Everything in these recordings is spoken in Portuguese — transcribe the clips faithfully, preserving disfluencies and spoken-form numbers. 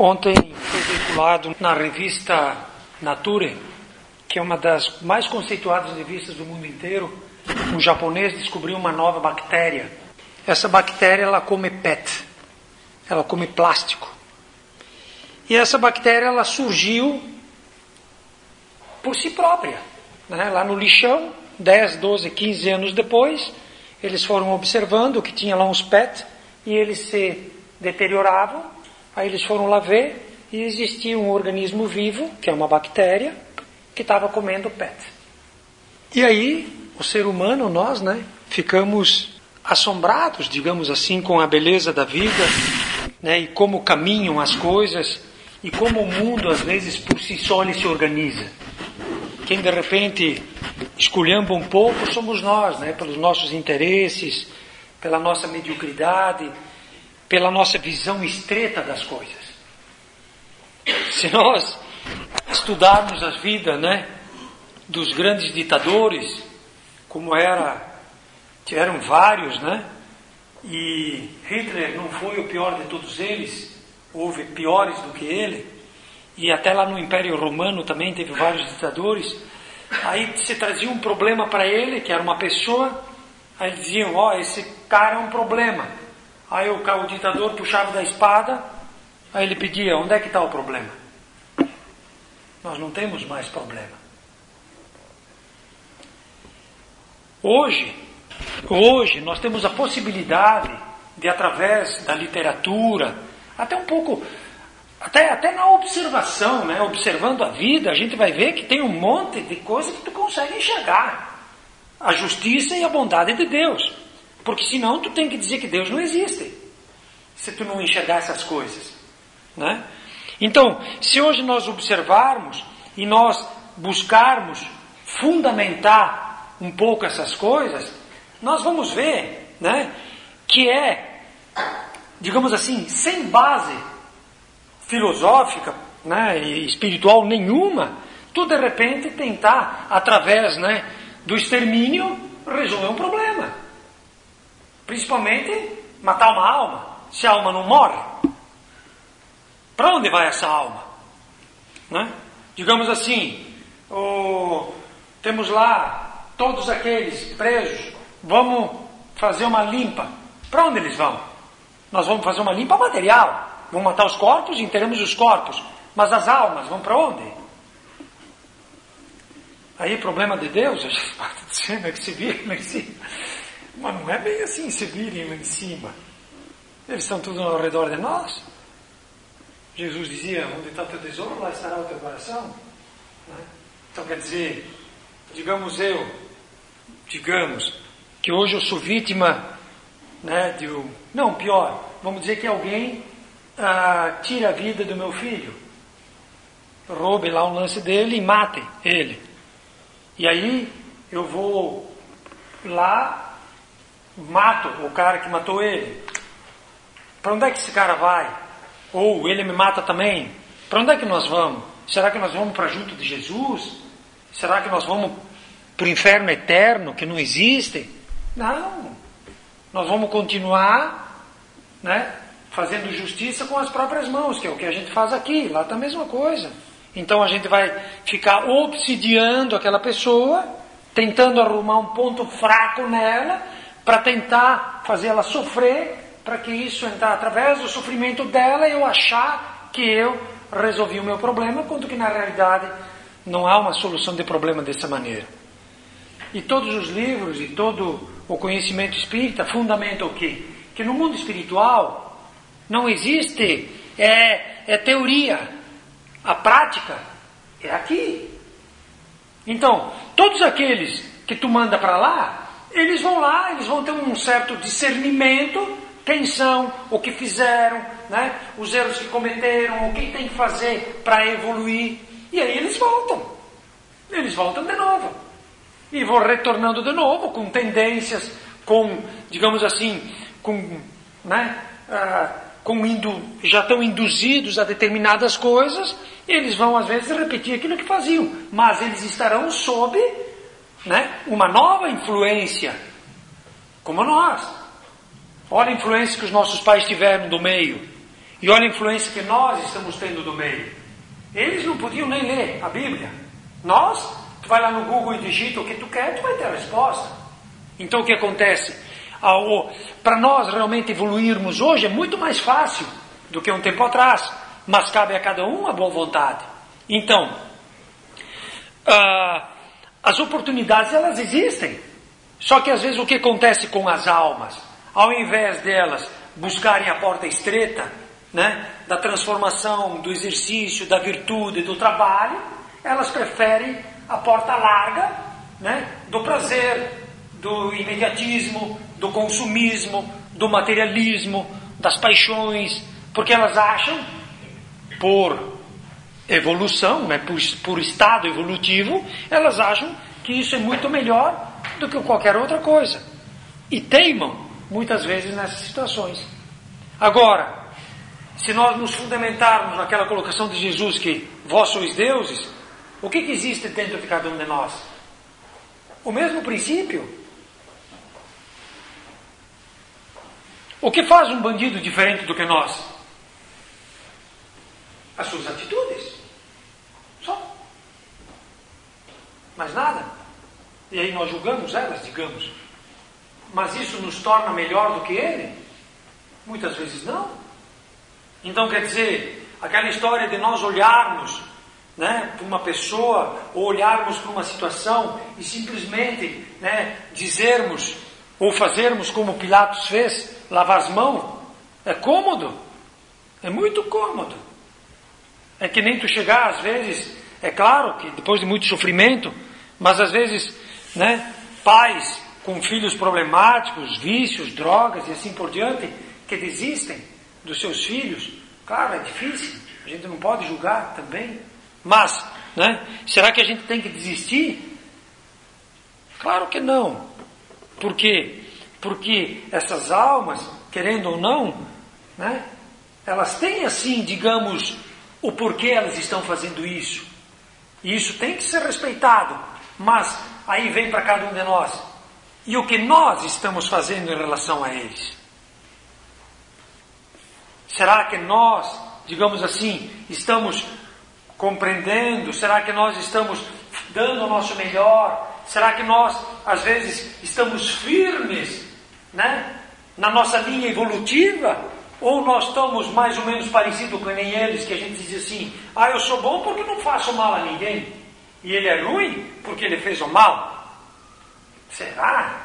Ontem foi veiculado na revista Nature, que é uma das mais conceituadas revistas do mundo inteiro, um japonês descobriu uma nova bactéria. Essa bactéria, ela come P E T, ela come plástico. E essa bactéria, ela surgiu por si própria, né? Lá no lixão, dez, doze, quinze anos depois, eles foram observando que tinha lá uns P E T e eles se deterioravam. Aí eles foram lá ver e existia um organismo vivo, que é uma bactéria, que estava comendo P E T. E aí, o ser humano, nós, né, ficamos assombrados, digamos assim, com a beleza da vida, né, e como caminham as coisas, e como o mundo, às vezes, por si só, ele se organiza. Quem, de repente, esculhamba um pouco, somos nós, né, pelos nossos interesses, pela nossa mediocridade, pela nossa visão estreita das coisas. Se nós estudarmos as vidas, né, dos grandes ditadores, como era, tiveram vários, né, e Hitler não foi o pior de todos eles, houve piores do que ele, e até lá no Império Romano também teve vários ditadores. Aí se trazia um problema para ele, que era uma pessoa, aí diziam, ó, oh, esse cara é um problema. Aí o, o ditador puxava da espada, aí ele pedia, onde é que está o problema? Nós não temos mais problema. Hoje, hoje nós temos a possibilidade de, através da literatura, até um pouco, até, até na observação, né? Observando a vida, a gente vai ver que tem um monte de coisas que tu consegue enxergar. A justiça e a bondade de Deus. Porque senão tu tem que dizer que Deus não existe, se tu não enxergar essas coisas, né? Então, se hoje nós observarmos e nós buscarmos fundamentar um pouco essas coisas, nós vamos ver, né, que é, digamos assim, sem base filosófica, né, e espiritual nenhuma, tu de repente tentar, através, né, do extermínio, resolver um problema. Principalmente matar uma alma. Se a alma não morre, para onde vai essa alma? Né? Digamos assim, oh, temos lá todos aqueles presos, vamos fazer uma limpa. Para onde eles vão? Nós vamos fazer uma limpa material. Vamos matar os corpos e enterramos os corpos. Mas as almas vão para onde? Aí o problema de Deus, a gente pode dizer, é que se vira lá em cima. Mas não é bem assim, se virem lá em cima. Eles estão todos ao redor de nós. Jesus dizia, onde está o teu tesouro, lá estará o teu coração. Né? Então quer dizer, digamos eu, digamos, que hoje eu sou vítima, né, de um, não, pior, vamos dizer que alguém ah, tira a vida do meu filho. Roube lá um lance dele e mate ele. E aí eu vou lá, mato o cara que matou ele. Para onde é que esse cara vai? Ou ele me mata também? Para onde é que nós vamos? Será que nós vamos para junto de Jesus? Será que nós vamos para o inferno eterno que não existe? Não. Nós vamos continuar, né, fazendo justiça com as próprias mãos, que é o que a gente faz aqui. Lá está a mesma coisa. Então a gente vai ficar obsidiando aquela pessoa, tentando arrumar um ponto fraco nela, para tentar fazer ela sofrer, para que isso entrar através do sofrimento dela e eu achar que eu resolvi o meu problema, quando que na realidade não há uma solução de problema dessa maneira. E todos os livros e todo o conhecimento espírita fundamentam o quê? Que no mundo espiritual não existe é, é teoria, a prática é aqui. Então, todos aqueles que tu manda para lá, eles vão lá, eles vão ter um certo discernimento, quem são, o que fizeram, né? Os erros que cometeram, o que tem que fazer para evoluir. E aí eles voltam. Eles voltam de novo. E vão retornando de novo, com tendências, com, digamos assim, com, né? Ah, com indu, já estão induzidos a determinadas coisas, e eles vão às vezes repetir aquilo que faziam. Mas eles estarão sob, né, uma nova influência, como nós. Olha a influência que os nossos pais tiveram do meio. E olha a influência que nós estamos tendo do meio. Eles não podiam nem ler a Bíblia. Nós, tu vai lá no Google e digita o que tu quer, tu vai ter a resposta. Então o que acontece? Para nós realmente evoluirmos hoje é muito mais fácil do que um tempo atrás. Mas cabe a cada um a boa vontade. Então, ah, as oportunidades elas existem. Só que às vezes o que acontece com as almas? Ao invés delas buscarem a porta estreita, né, da transformação, do exercício, da virtude, do trabalho, elas preferem a porta larga, né, do prazer, do imediatismo, do consumismo, do materialismo, das paixões, porque elas acham, por evolução, né, por, por estado evolutivo, elas acham que isso é muito melhor do que qualquer outra coisa. E teimam, muitas vezes, nessas situações. Agora, se nós nos fundamentarmos naquela colocação de Jesus que vós sois deuses, o que, que existe dentro de cada um de nós? O mesmo princípio. O que faz um bandido diferente do que nós? As suas atitudes. Só. Mais nada. E aí nós julgamos elas, digamos. Mas isso nos torna melhor do que ele? Muitas vezes não. Então quer dizer, aquela história de nós olharmos, né, para uma pessoa, ou olharmos para uma situação e simplesmente, né, dizermos ou fazermos como Pilatos fez, lavar as mãos, é cômodo. É muito cômodo. É que nem tu chegar, às vezes, é claro que depois de muito sofrimento, mas às vezes, né, pais com filhos problemáticos, vícios, drogas e assim por diante, que desistem dos seus filhos, claro, é difícil, a gente não pode julgar também, mas, né, será que a gente tem que desistir? Claro que não. Por quê? Porque essas almas, querendo ou não, né, elas têm assim, digamos, o porquê elas estão fazendo isso. E isso tem que ser respeitado. Mas aí vem para cada um de nós. E o que nós estamos fazendo em relação a eles? Será que nós, digamos assim, estamos compreendendo? Será que nós estamos dando o nosso melhor? Será que nós, às vezes, estamos firmes, né, na nossa linha evolutiva? Ou nós estamos mais ou menos parecidos com nem eles, que a gente diz assim, ah, eu sou bom porque não faço mal a ninguém. E ele é ruim porque ele fez o mal. Será?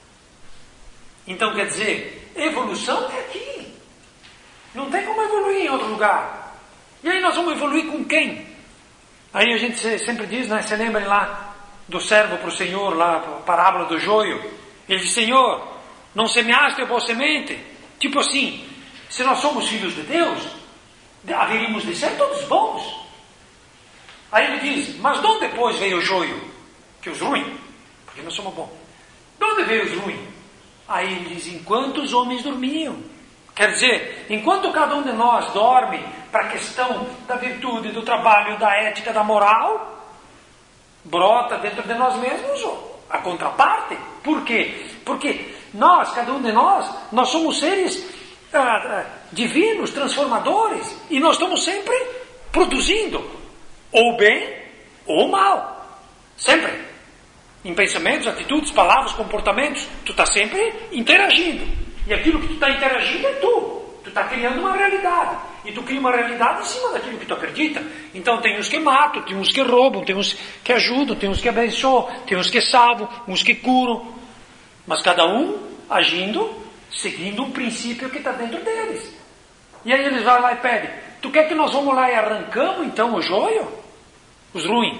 Então quer dizer, evolução é aqui. Não tem como evoluir em outro lugar. E aí nós vamos evoluir com quem? Aí a gente sempre diz, né, se lembrem lá do servo para o Senhor, lá a parábola do joio. Ele diz, Senhor, não semeaste a boa semente? Tipo assim, se nós somos filhos de Deus, haveríamos de ser todos bons. Aí ele diz, mas de onde depois veio o joio? Que os ruins, porque nós somos bons. De onde veio os ruins? Aí ele diz, enquanto os homens dormiam. Quer dizer, enquanto cada um de nós dorme para a questão da virtude, do trabalho, da ética, da moral, brota dentro de nós mesmos a contraparte. Por quê? Porque nós, cada um de nós, nós somos seres ah, ah, divinos, transformadores, e nós estamos sempre produzindo, ou bem ou mal. Sempre. Em pensamentos, atitudes, palavras, comportamentos, tu está sempre interagindo. E aquilo que tu está interagindo é tu. Tu está criando uma realidade. E tu cria uma realidade em cima daquilo que tu acredita. Então tem uns que matam, tem uns que roubam, tem uns que ajudam, tem uns que abençoam, tem uns que salvam, uns que curam. Mas cada um agindo, seguindo um princípio que está dentro deles. E aí eles vão lá e pedem, tu quer que nós vamos lá e arrancamos então o joio? Os ruins?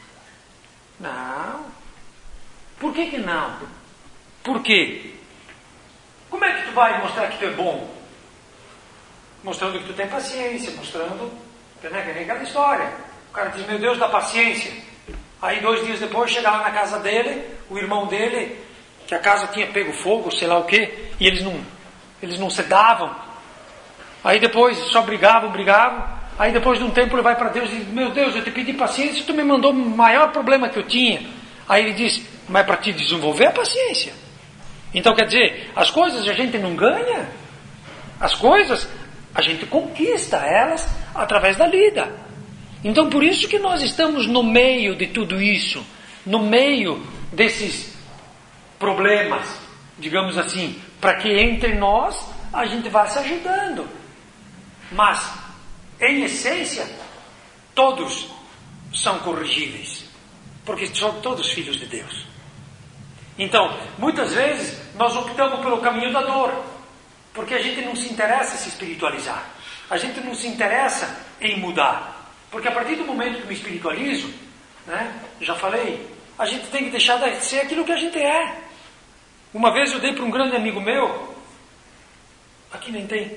Não. Por que que não? Por quê? Como é que tu vai mostrar que tu é bom? Mostrando que tu tem paciência, mostrando, né, que nem aquela história. O cara diz, meu Deus, dá paciência. Aí dois dias depois chega lá na casa dele, o irmão dele, que a casa tinha pego fogo, sei lá o quê, e eles não, eles não se davam. Aí depois só brigavam, brigavam. Aí depois de um tempo ele vai para Deus e diz, meu Deus, eu te pedi paciência, tu me mandou o maior problema que eu tinha. Aí ele diz, mas é para te desenvolver a paciência. Então quer dizer, as coisas a gente não ganha. As coisas A gente conquista elas através da lida. Então por isso que nós estamos no meio de tudo isso, no meio desses problemas, digamos assim, para que entre nós a gente vá se ajudando. Mas, em essência, todos são corrigíveis, porque são todos filhos de Deus. Então, muitas vezes, nós optamos pelo caminho da dor, porque a gente não se interessa em se espiritualizar, a gente não se interessa em mudar, porque a partir do momento que eu me espiritualizo, né, já falei, a gente tem que deixar de ser aquilo que a gente é. Uma vez eu dei para um grande amigo meu, aqui nem tem,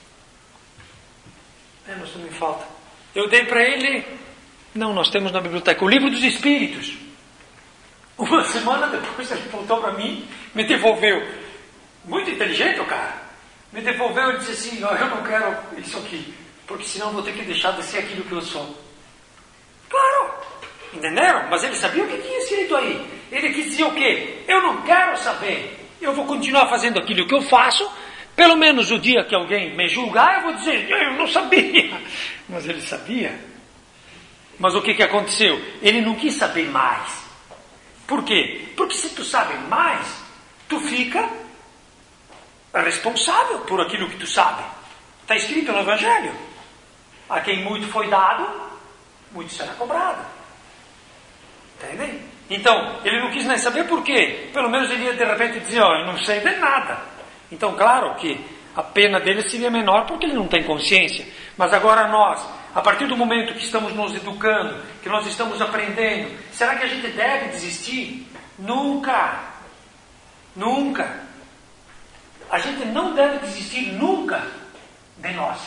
é, mas não me falta, eu dei para ele, não, nós temos na biblioteca, o Livro dos Espíritos. Uma semana depois ele voltou para mim, me devolveu, muito inteligente o cara, me devolveu e disse assim, não, eu não quero isso aqui, porque senão vou ter que deixar de ser aquilo que eu sou. Claro, entenderam? Mas ele sabia o que tinha escrito aí. Ele quis dizer o quê? Eu não quero saber, eu vou continuar fazendo aquilo que eu faço, pelo menos o dia que alguém me julgar, eu vou dizer, eu não sabia. Mas ele sabia. Mas o que, que aconteceu? Ele não quis saber mais. Por quê? Porque se tu sabe mais, tu fica responsável por aquilo que tu sabe. Está escrito no Evangelho. A quem muito foi dado, muito será cobrado. Entendem? Então, ele não quis nem saber por quê. Pelo menos ele ia de repente dizer, ó, eu não sei de nada. Então, claro que a pena dele seria menor porque ele não tem consciência. Mas agora nós, a partir do momento que estamos nos educando, que nós estamos aprendendo, será que a gente deve desistir? Nunca. Nunca. A gente não deve desistir nunca de nós.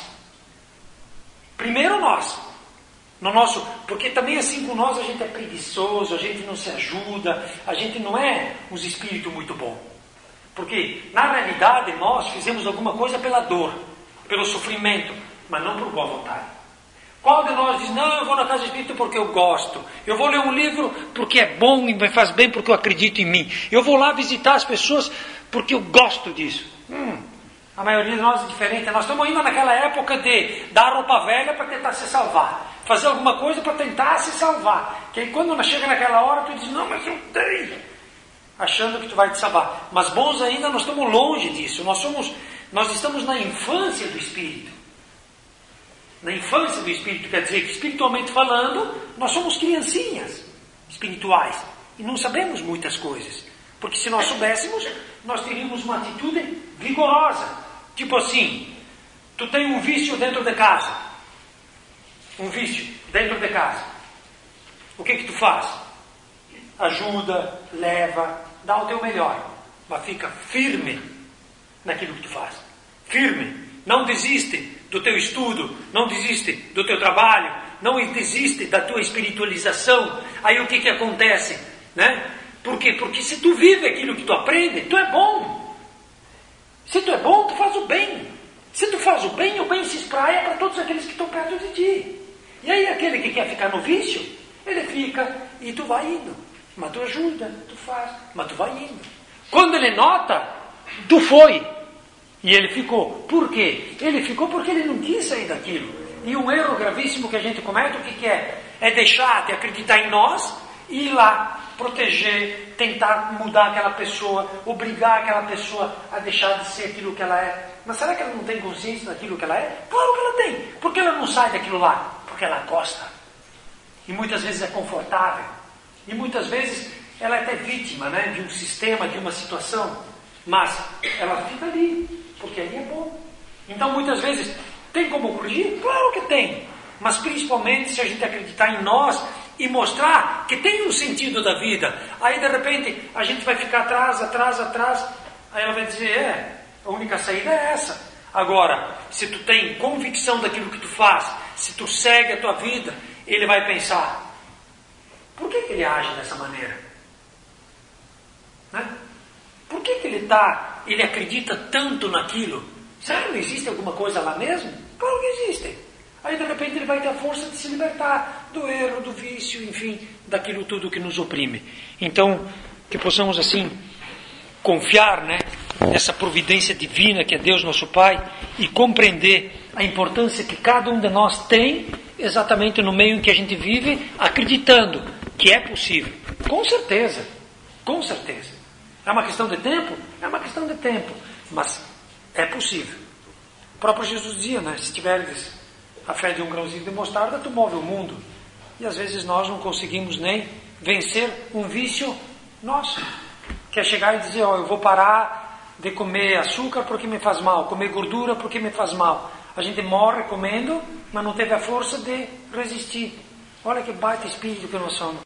Primeiro nós. No nosso, porque também assim com nós a gente é preguiçoso, a gente não se ajuda, a gente não é um espírito muito bom. Porque, na realidade, nós fizemos alguma coisa pela dor, pelo sofrimento, mas não por boa vontade. Qual de nós diz, não, eu vou na casa espírita porque eu gosto, eu vou ler um livro porque é bom e me faz bem porque eu acredito em mim, eu vou lá visitar as pessoas porque eu gosto disso. Hum, a maioria de nós é diferente, nós estamos ainda naquela época de dar roupa velha para tentar se salvar, fazer alguma coisa para tentar se salvar, que aí quando chega naquela hora tu diz, não, mas eu tenho, achando que tu vai te salvar. Mas bons ainda, nós estamos longe disso. Nós somos, nós estamos na infância do Espírito. Na infância do Espírito, quer dizer que, espiritualmente falando, nós somos criancinhas espirituais. E não sabemos muitas coisas. Porque se nós soubéssemos, nós teríamos uma atitude vigorosa. Tipo assim, tu tem um vício dentro de casa. Um vício dentro de casa. O que que tu faz? Ajuda, leva, dá o teu melhor, mas fica firme naquilo que tu faz. Firme. Não desiste do teu estudo, não desiste do teu trabalho, não desiste da tua espiritualização. Aí o que que acontece? Né? Por quê? Porque se tu vive aquilo que tu aprende, tu é bom. Se tu é bom, tu faz o bem. Se tu faz o bem, o bem se espraia para todos aqueles que estão perto de ti. E aí aquele que quer ficar no vício, ele fica e tu vai indo. Mas tu ajuda, tu faz, mas tu vai indo. Quando ele nota, tu foi. E ele ficou. Por quê? Ele ficou porque ele não quis sair daquilo. E um erro gravíssimo que a gente comete, o que, que é? É deixar de acreditar em nós e ir lá, proteger, tentar mudar aquela pessoa, obrigar aquela pessoa a deixar de ser aquilo que ela é. Mas será que ela não tem consciência daquilo que ela é? Claro que ela tem. Por que ela não sai daquilo lá? Porque ela gosta. E muitas vezes é confortável. E muitas vezes ela é até vítima, né, de um sistema, de uma situação. Mas ela fica ali, porque ali é bom. Então muitas vezes, tem como corrigir? Claro que tem. Mas principalmente se a gente acreditar em nós e mostrar que tem um sentido da vida. Aí de repente a gente vai ficar atrás, atrás, atrás. Aí ela vai dizer, é, a única saída é essa. Agora, se tu tem convicção daquilo que tu faz, se tu segue a tua vida, ele vai pensar, por que que ele age dessa maneira? Né? Por que que ele tá, ele acredita tanto naquilo? Será que não existe alguma coisa lá mesmo? Claro que existe. Aí de repente ele vai ter a força de se libertar do erro, do vício, enfim, daquilo tudo que nos oprime. Então, que possamos assim confiar, né, nessa providência divina que é Deus nosso Pai e compreender a importância que cada um de nós tem, exatamente no meio em que a gente vive, acreditando que é possível. Com certeza, com certeza. É uma questão de tempo? É uma questão de tempo, mas é possível. O próprio Jesus dizia, né? Se tiveres a fé de um grãozinho de mostarda, tu move o mundo. E às vezes nós não conseguimos nem vencer um vício nosso, que é chegar e dizer, ó, eu vou parar de comer açúcar porque me faz mal, comer gordura porque me faz mal. A gente morre comendo, mas não teve a força de resistir. Olha que baita espírito que nós somos.